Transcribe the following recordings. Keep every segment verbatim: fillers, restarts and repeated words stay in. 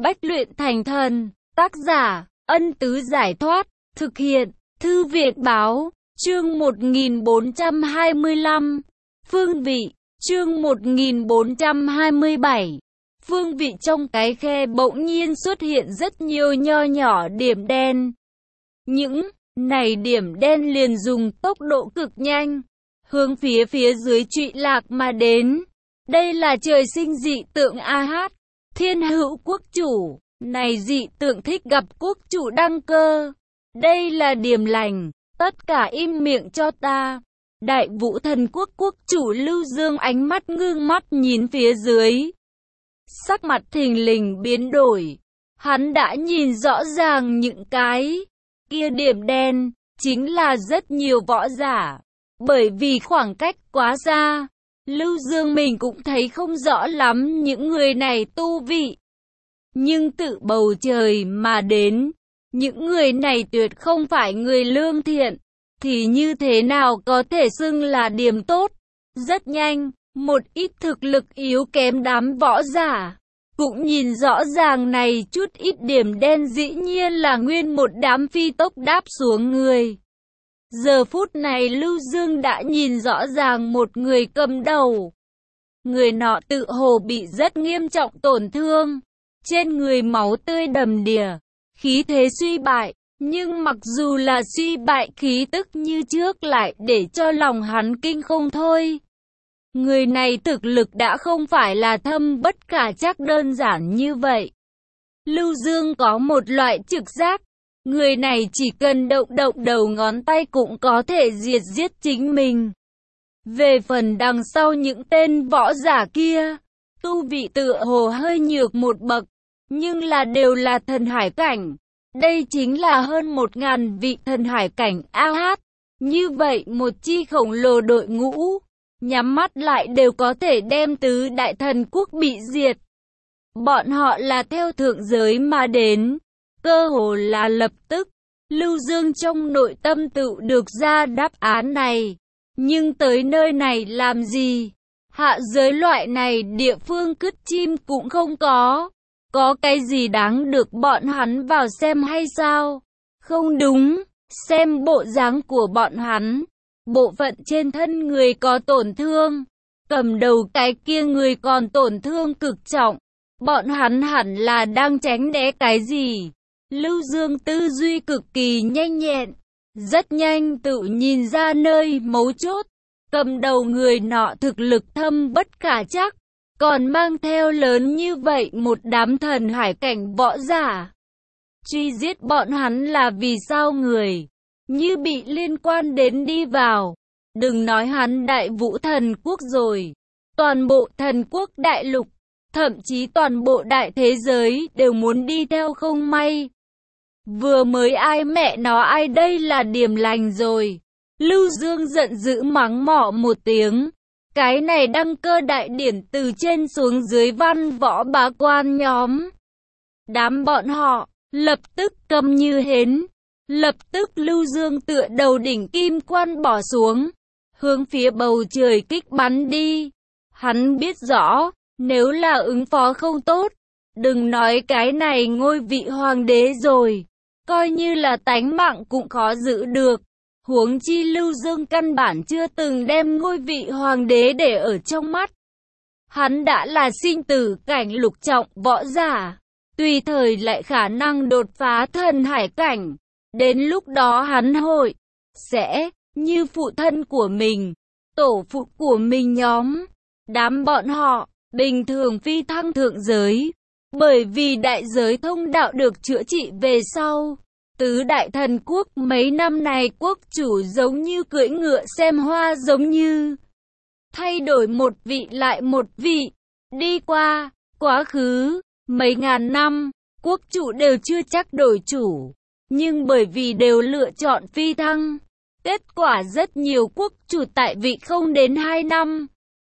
Bách luyện thành thần. Tác giả, Ân Tứ Giải Thoát. Thực hiện, Thư viện Báo. Chương một nghìn bốn trăm hai mươi lăm. Phương vị. Chương một nghìn bốn trăm hai mươi bảy. Phương vị. Trong cái khe bỗng nhiên xuất hiện rất nhiều nho nhỏ điểm đen. Những này điểm đen liền dùng tốc độ cực nhanh, hướng phía phía dưới trụy lạc mà đến. Đây là trời sinh dị tượng a hát, thiên hữu quốc chủ. Này dị tượng thích gặp quốc chủ đăng cơ. Đây là điểm lành, tất cả im miệng cho ta. Đại Vũ Thần Quốc quốc chủ Lưu Dương ánh mắt ngưng mắt nhìn phía dưới. Sắc mặt thình lình biến đổi. Hắn đã nhìn rõ ràng những cái kia điểm đen, chính là rất nhiều võ giả. Bởi vì khoảng cách quá xa, Lưu Dương mình cũng thấy không rõ lắm những người này tu vị. Nhưng tự bầu trời mà đến, những người này tuyệt không phải người lương thiện, thì như thế nào có thể xưng là điểm tốt. Rất nhanh, một ít thực lực yếu kém đám võ giả cũng nhìn rõ ràng này chút ít điểm đen dĩ nhiên là nguyên một đám phi tốc đáp xuống người. Giờ phút này Lưu Dương đã nhìn rõ ràng một người cầm đầu. Người nọ tự hồ bị rất nghiêm trọng tổn thương. Trên người máu tươi đầm đìa, khí thế suy bại. Nhưng mặc dù là suy bại, khí tức như trước lại để cho lòng hắn kinh không thôi. Người này thực lực đã không phải là thâm bất khả trắc đơn giản như vậy. Lưu Dương có một loại trực giác. Người này chỉ cần động động đầu ngón tay cũng có thể diệt giết chính mình. Về phần đằng sau những tên võ giả kia, tu vị tựa hồ hơi nhược một bậc, nhưng là đều là thần hải cảnh. Đây chính là hơn một ngàn vị thần hải cảnh a hát. Như vậy một chi khổng lồ đội ngũ, nhắm mắt lại đều có thể đem tứ đại thần quốc bị diệt. Bọn họ là theo thượng giới mà đến. Cơ hồ là lập tức, Lưu Dương trong nội tâm tự được ra đáp án này. Nhưng tới nơi này làm gì? Hạ giới loại này địa phương cứt chim cũng không có. Có cái gì đáng được bọn hắn vào xem hay sao? Không đúng, xem bộ dáng của bọn hắn. Bộ phận trên thân người có tổn thương. Cầm đầu cái kia người còn tổn thương cực trọng. Bọn hắn hẳn là đang tránh né cái gì? Lưu Dương tư duy cực kỳ nhanh nhẹn, rất nhanh tự nhìn ra nơi mấu chốt. Cầm đầu người nọ thực lực thâm bất khả trắc, còn mang theo lớn như vậy một đám thần hải cảnh võ giả. Truy giết bọn hắn là vì sao người như bị liên quan đến đi vào. Đừng nói hắn Đại Vũ Thần Quốc rồi, toàn bộ thần quốc đại lục, thậm chí toàn bộ đại thế giới đều muốn đi theo không may. Vừa mới ai mẹ nó ai đây là điểm lành rồi. Lưu Dương giận dữ mắng mỏ một tiếng. Cái này đăng cơ đại điển từ trên xuống dưới văn võ bá quan nhóm. Đám bọn họ lập tức câm như hến. Lập tức Lưu Dương tựa đầu đỉnh kim quan bỏ xuống, hướng phía bầu trời kích bắn đi. Hắn biết rõ, nếu là ứng phó không tốt, đừng nói cái này ngôi vị hoàng đế rồi, coi như là tánh mạng cũng khó giữ được. Huống chi Lưu Dương căn bản chưa từng đem ngôi vị hoàng đế để ở trong mắt. Hắn đã là sinh tử cảnh lục trọng võ giả, tùy thời lại khả năng đột phá thần hải cảnh. Đến lúc đó hắn hội sẽ như phụ thân của mình, tổ phụ của mình nhóm. Đám bọn họ bình thường phi thăng thượng giới, bởi vì đại giới thông đạo được chữa trị về sau. Tứ đại thần quốc mấy năm này quốc chủ giống như cưỡi ngựa xem hoa, giống như thay đổi một vị lại một vị. Đi qua quá khứ mấy ngàn năm, quốc chủ đều chưa chắc đổi chủ, nhưng bởi vì đều lựa chọn phi thăng, kết quả rất nhiều quốc chủ tại vị không đến hai năm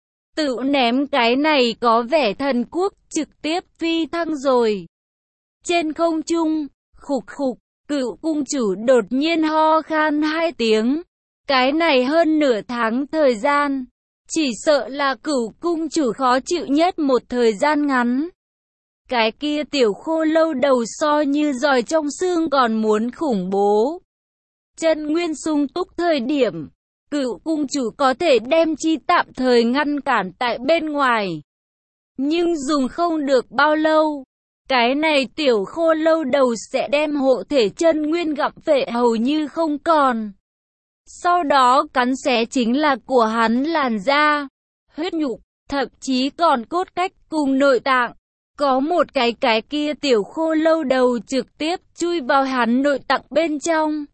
tự ném cái này có vẻ thần quốc trực tiếp phi thăng rồi. Trên không trung, khục khục, Cựu cung chủ đột nhiên ho khan hai tiếng. Cái này hơn nửa tháng thời gian, chỉ sợ là Cửu cung chủ khó chịu nhất một thời gian ngắn. cái kia tiểu khô lâu đầu so như giòi trong xương còn muốn khủng bố. Chân nguyên sung túc thời điểm, Cửu cung chủ có thể đem chi tạm thời ngăn cản tại bên ngoài. Nhưng dùng không được bao lâu, cái này tiểu khô lâu đầu sẽ đem hộ thể chân nguyên gặm phệ hầu như không còn. Sau đó cắn xé chính là của hắn làn da, huyết nhục, thậm chí còn cốt cách cùng nội tạng. Có một cái cái kia tiểu khô lâu đầu trực tiếp chui vào hắn nội tạng bên trong.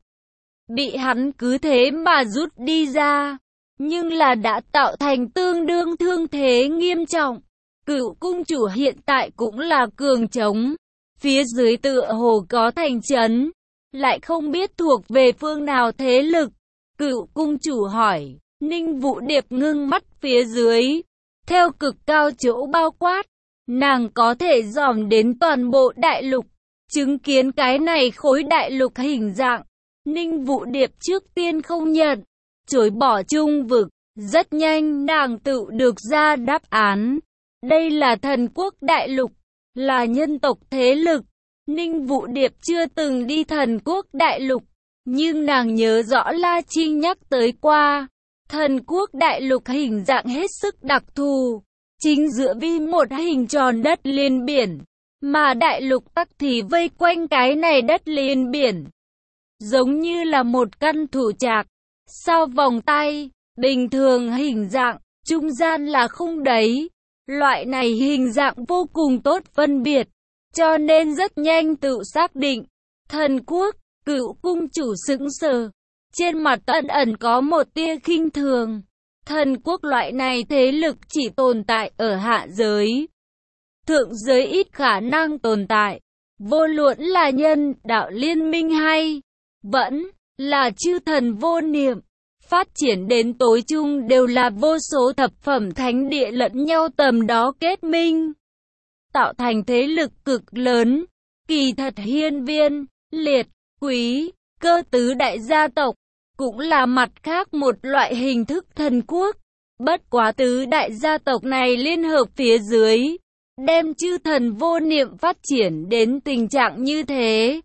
Bị hắn cứ thế mà rút đi ra, nhưng là đã tạo thành tương đương thương thế nghiêm trọng. Cửu cung chủ hiện tại cũng là cường trống, phía dưới tựa hồ có thành trấn, lại không biết thuộc về phương nào thế lực. Cửu cung chủ hỏi, Ninh Vũ Điệp ngưng mắt phía dưới, theo cực cao chỗ bao quát, nàng có thể dòm đến toàn bộ đại lục, chứng kiến cái này khối đại lục hình dạng. Ninh Vũ Điệp trước tiên không nhận, chối bỏ trung vực, rất nhanh nàng tự được ra đáp án. Đây là thần quốc đại lục, là nhân tộc thế lực. Ninh Vũ Điệp chưa từng đi thần quốc đại lục, nhưng nàng nhớ rõ La Trinh nhắc tới qua. Thần quốc đại lục hình dạng hết sức đặc thù, chính giữa vi một hình tròn đất liền biển, mà đại lục tắc thì vây quanh cái này đất liền biển. Giống như là một căn thủ trạc, sao vòng tay, bình thường hình dạng, trung gian là khung đấy. Loại này hình dạng vô cùng tốt phân biệt, cho nên rất nhanh tự xác định. Thần quốc, Cửu cung chủ sững sờ, trên mặt ẩn ẩn có một tia khinh thường. Thần quốc loại này thế lực chỉ tồn tại ở hạ giới. Thượng giới ít khả năng tồn tại, vô luận là nhân đạo liên minh hay vẫn là chư thần vô niệm. Phát triển đến tối chung đều là vô số thập phẩm thánh địa lẫn nhau tầm đó kết minh, tạo thành thế lực cực lớn. Kỳ thật hiên viên, liệt, quý, cơ tứ đại gia tộc, cũng là mặt khác một loại hình thức thần quốc. Bất quá tứ đại gia tộc này liên hợp phía dưới, đem chư thần vô niệm phát triển đến tình trạng như thế.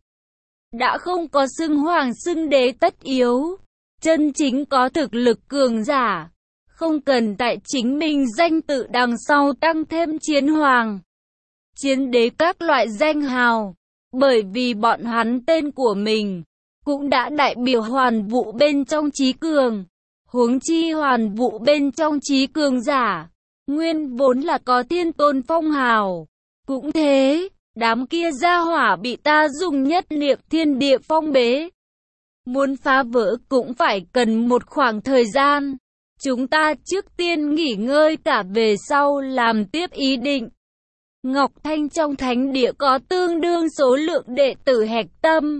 Đã không có xưng hoàng xưng đế tất yếu. Chân chính có thực lực cường giả, không cần tại chính mình danh tự đằng sau tăng thêm chiến hoàng, chiến đế các loại danh hào, bởi vì bọn hắn tên của mình cũng đã đại biểu hoàn vũ bên trong trí cường. Huống chi hoàn vũ bên trong trí cường giả, nguyên vốn là có thiên tôn phong hào. Cũng thế, đám kia gia hỏa bị ta dùng nhất niệm thiên địa phong bế. Muốn phá vỡ cũng phải cần một khoảng thời gian. Chúng ta trước tiên nghỉ ngơi cả về sau làm tiếp ý định. Ngọc Thanh trong thánh địa có tương đương số lượng đệ tử hạch tâm.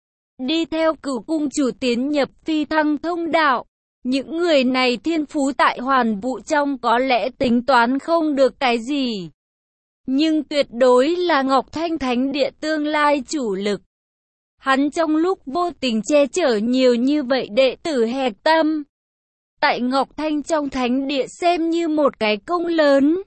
Đi theo Cửu cung chủ tiến nhập phi thăng thông đạo. Những người này thiên phú tại hoàn vũ trong có lẽ tính toán không được cái gì. Nhưng tuyệt đối là Ngọc Thanh thánh địa tương lai chủ lực. Hắn trong lúc vô tình che chở nhiều như vậy đệ tử hạch tâm, tại Ngọc Thanh trong thánh địa xem như một cái công lớn.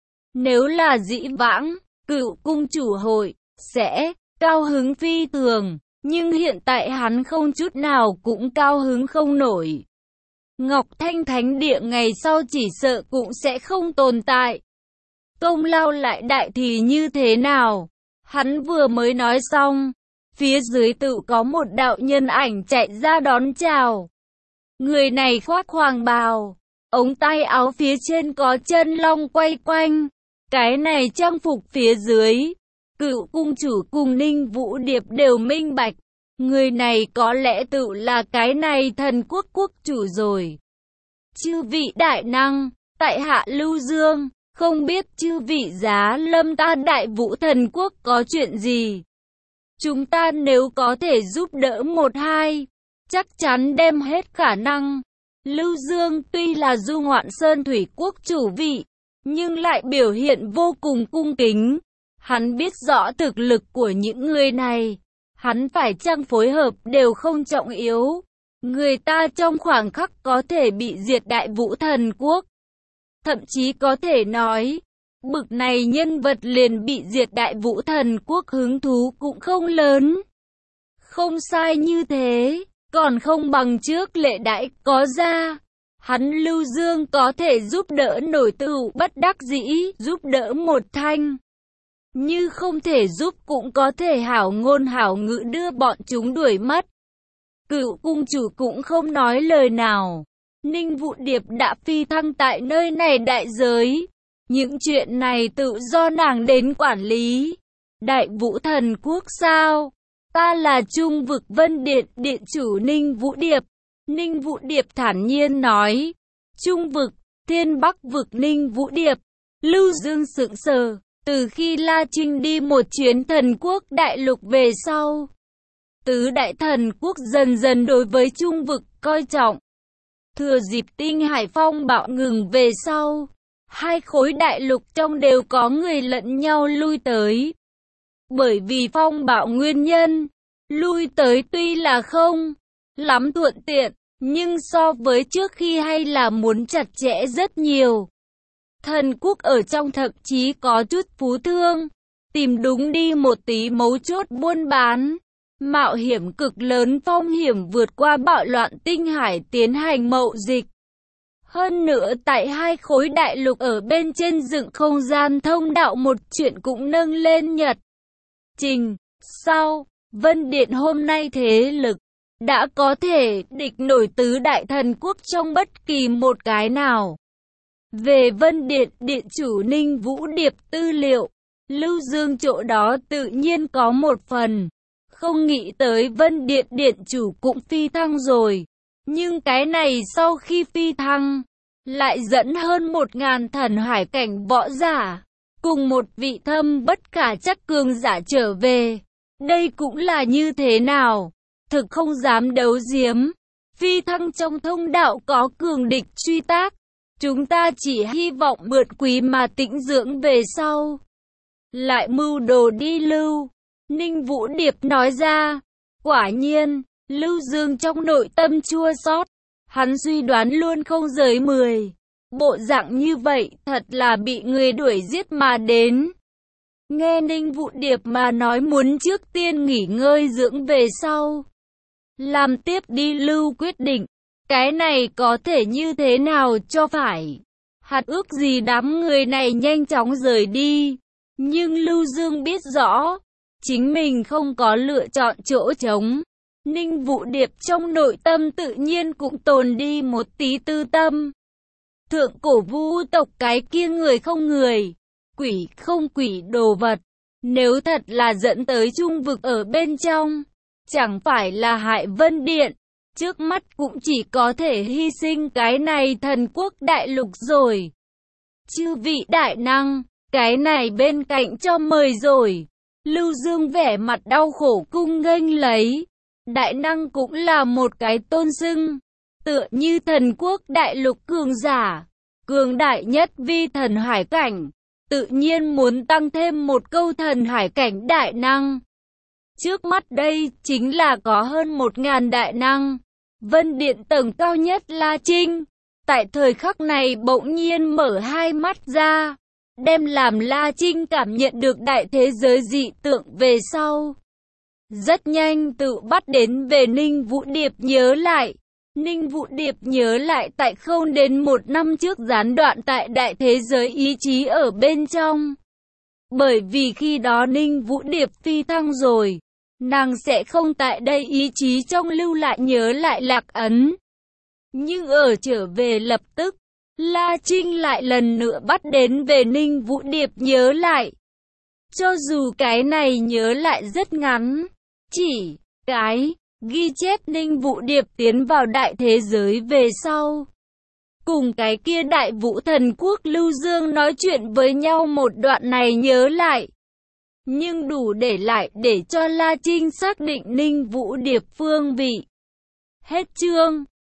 Nếu là dĩ vãng, Cửu cung chủ hội sẽ cao hứng phi thường, nhưng hiện tại hắn không chút nào cũng cao hứng không nổi. Ngọc Thanh thánh địa ngày sau chỉ sợ cũng sẽ không tồn tại. Công lao lại đại thì như thế nào? Hắn vừa mới nói xong, phía dưới tự có một đạo nhân ảnh chạy ra đón chào. Người này khoác hoàng bào, ống tay áo phía trên có chân long quay quanh. Cái này trang phục phía dưới, Cửu cung chủ cùng Ninh Vũ Điệp đều minh bạch. Người này có lẽ tự là cái này thần quốc quốc chủ rồi. Chư vị đại năng, tại hạ Lưu Dương, không biết chư vị giá lâm ta Đại Vũ thần quốc có chuyện gì. Chúng ta nếu có thể giúp đỡ một hai, chắc chắn đem hết khả năng. Lưu Dương tuy là du ngoạn sơn thủy quốc chủ vị, nhưng lại biểu hiện vô cùng cung kính. Hắn biết rõ thực lực của những người này, hắn phải chăng phối hợp đều không trọng yếu. Người ta trong khoảng khắc có thể bị diệt Đại Vũ thần quốc. Thậm chí có thể nói, Bực này nhân vật liền bị diệt, Đại Vũ Thần Quốc hứng thú cũng không lớn. Không sai như thế, còn không bằng trước lệ đãi, có ra. Hắn Lưu Dương có thể giúp đỡ nổi tựu bất đắc dĩ, giúp đỡ một thanh. Như không thể giúp cũng có thể hảo ngôn hảo ngữ đưa bọn chúng đuổi mất. Cựu cung chủ cũng không nói lời nào. Ninh Vũ Điệp đã phi thăng tại nơi này đại giới. Những chuyện này tự do nàng đến quản lý. Đại Vũ Thần Quốc sao? Ta là Trung Vực Vân Điện Điện chủ Ninh Vũ Điệp. Ninh Vũ Điệp thản nhiên nói. Trung Vực, Thiên Bắc Vực Ninh Vũ Điệp. Lưu Dương sững sờ. Từ khi La Trinh đi một chuyến thần quốc đại lục về sau, tứ đại thần quốc dần dần đối với Trung Vực coi trọng. Thừa dịp Tinh Hải phong bạo ngừng về sau, hai khối đại lục trong đều có người lẫn nhau lui tới. Bởi vì phong bạo nguyên nhân, lui tới tuy là không lắm thuận tiện, nhưng so với trước khi hay là muốn chặt chẽ rất nhiều. Thần quốc ở trong thậm chí có chút phú thương, tìm đúng đi một tí mấu chốt buôn bán, mạo hiểm cực lớn, phong hiểm vượt qua bạo loạn Tinh Hải tiến hành mậu dịch. Hơn nữa tại hai khối đại lục ở bên trên dựng không gian thông đạo, một chuyện cũng nâng lên nhật trình. Sau, Vân Điện hôm nay thế lực đã có thể địch nổi tứ đại thần quốc trong bất kỳ một cái nào. Về Vân Điện Điện chủ Ninh Vũ Điệp tư liệu, Lưu Dương chỗ đó tự nhiên có một phần. Không nghĩ tới Vân Điện Điện chủ cũng phi thăng rồi. Nhưng cái này sau khi phi thăng, lại dẫn hơn một ngàn thần hải cảnh võ giả, cùng một vị thâm bất khả trắc cường giả trở về. Đây cũng là như thế nào? Thực không dám đấu giếm. Phi thăng trong thông đạo có cường địch truy tác. Chúng ta chỉ hy vọng mượn quý mà tĩnh dưỡng về sau. Lại mưu đồ đi lưu. Ninh Vũ Điệp nói ra. Quả nhiên, Lưu Dương trong nội tâm chua xót. Hắn suy đoán luôn không rời mười. Bộ dạng như vậy thật là bị người đuổi giết mà đến. Nghe Ninh Vũ Điệp mà nói muốn trước tiên nghỉ ngơi dưỡng về sau, làm tiếp đi lưu quyết định. Cái này có thể như thế nào cho phải? Hạt ước gì đám người này nhanh chóng rời đi. Nhưng Lưu Dương biết rõ, chính mình không có lựa chọn chỗ trống. Ninh Vũ Điệp trong nội tâm tự nhiên cũng tồn đi một tí tư tâm. Thượng cổ vu tộc cái kia người không người, quỷ không quỷ đồ vật. Nếu thật là dẫn tới Trung Vực ở bên trong, chẳng phải là hại Vân Điện. Trước mắt cũng chỉ có thể hy sinh cái này thần quốc đại lục rồi. Chư vị đại năng, cái này bên cạnh cho mời rồi. Lưu Dương vẻ mặt đau khổ cung nghênh lấy. Đại năng cũng là một cái tôn xưng, tựa như thần quốc đại lục cường giả, cường đại nhất vi thần hải cảnh, tự nhiên muốn tăng thêm một câu thần hải cảnh đại năng. Trước mắt đây chính là có hơn một ngàn đại năng. Vân Điện tầng cao nhất La Trinh, tại thời khắc này bỗng nhiên mở hai mắt ra, đem làm La Trinh cảm nhận được đại thế giới dị tượng về sau. Rất nhanh tự bắt đến về Ninh Vũ Điệp nhớ lại. Ninh Vũ Điệp nhớ lại tại không đến một năm trước gián đoạn tại đại thế giới ý chí ở bên trong. Bởi vì khi đó Ninh Vũ Điệp phi thăng rồi, nàng sẽ không tại đây ý chí trong lưu lại nhớ lại lạc ấn. Nhưng ở trở về lập tức, La Trinh lại lần nữa bắt đến về Ninh Vũ Điệp nhớ lại. Cho dù cái này nhớ lại rất ngắn, chỉ cái ghi chép Ninh Vũ Điệp tiến vào đại thế giới về sau, cùng cái kia Đại Vũ Thần Quốc Lưu Dương nói chuyện với nhau một đoạn này nhớ lại. Nhưng đủ để lại để cho La Trinh xác định Ninh Vũ Điệp phương vị. Hết chương.